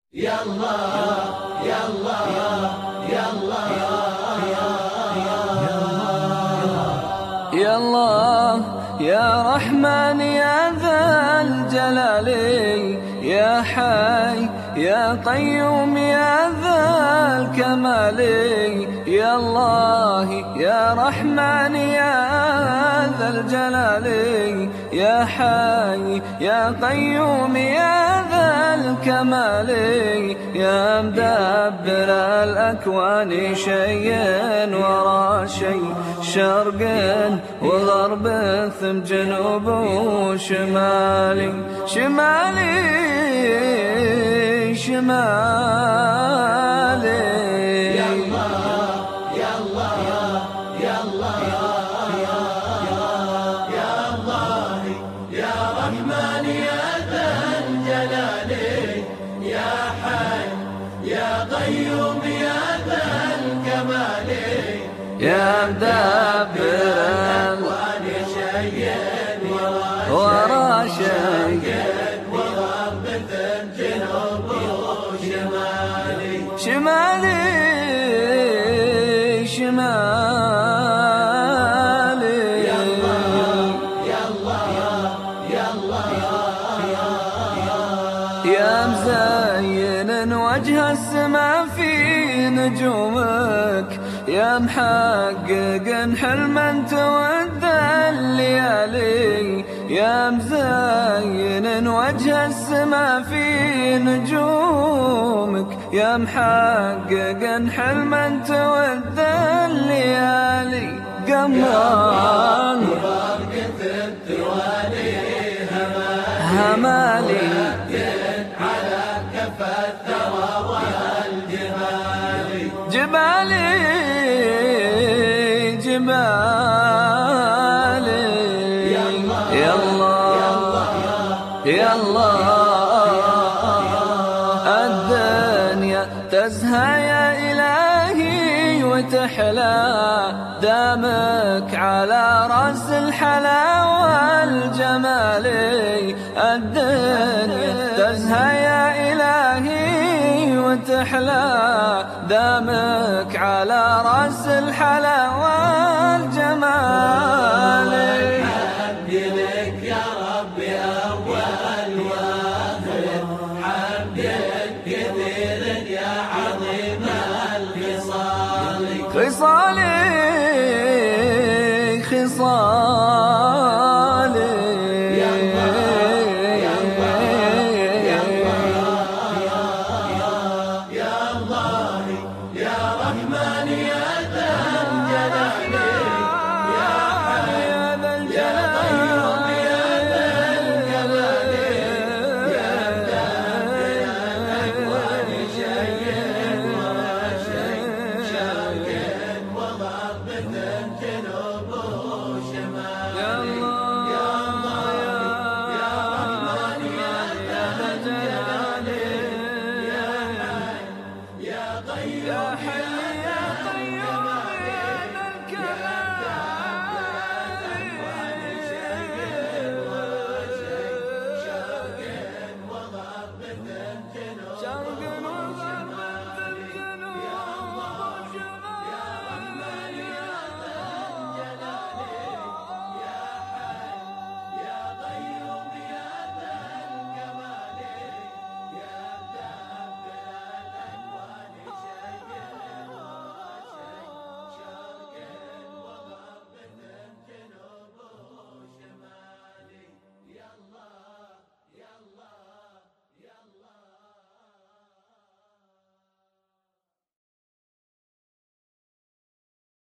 يا الله يا الله يا الله يا الله يا رحمن يا ذا الجلال، يا حي يا قيوم يا ذا الكمال. يا الله يا رحمن يا ذا الجلال، يا حي يا قيوم يا ذا الكمال. يا مدبر الأكوان شيء ورا شيء، شرق وغرب ثم جنوب وشمالي، شمالي شمالي. يا الله يا الله يا الله يا الله يا رحمن يا ذا الجلال، يا حي يا قيوم يا ذا الكمال. يا مدبر الأكوان شيء ورا شيء، وغرب ثم جنوب وشمالي، شمالي شمالي. يا الله يا الله يا الله يا مزين وجه السما في نجومك، يا محقق حلما تود الليالي. يا مزين وجه السما في نجومك، يا محقق حلما تود الليالي. قمران همالي على كف الثرى والجبال، جبالي جبالي. يا الله يا الله يا الله الدنيا تزهى يا إلهي وتحلى، دامك على رأس الحلا والجمال. الدنيا تزهى يا إلهي وتحلى، دامك على رأس الحلا والجمال. حمد لك يا ربي أول وآخر، حمد كثير يا عظيم الخصال، خصالي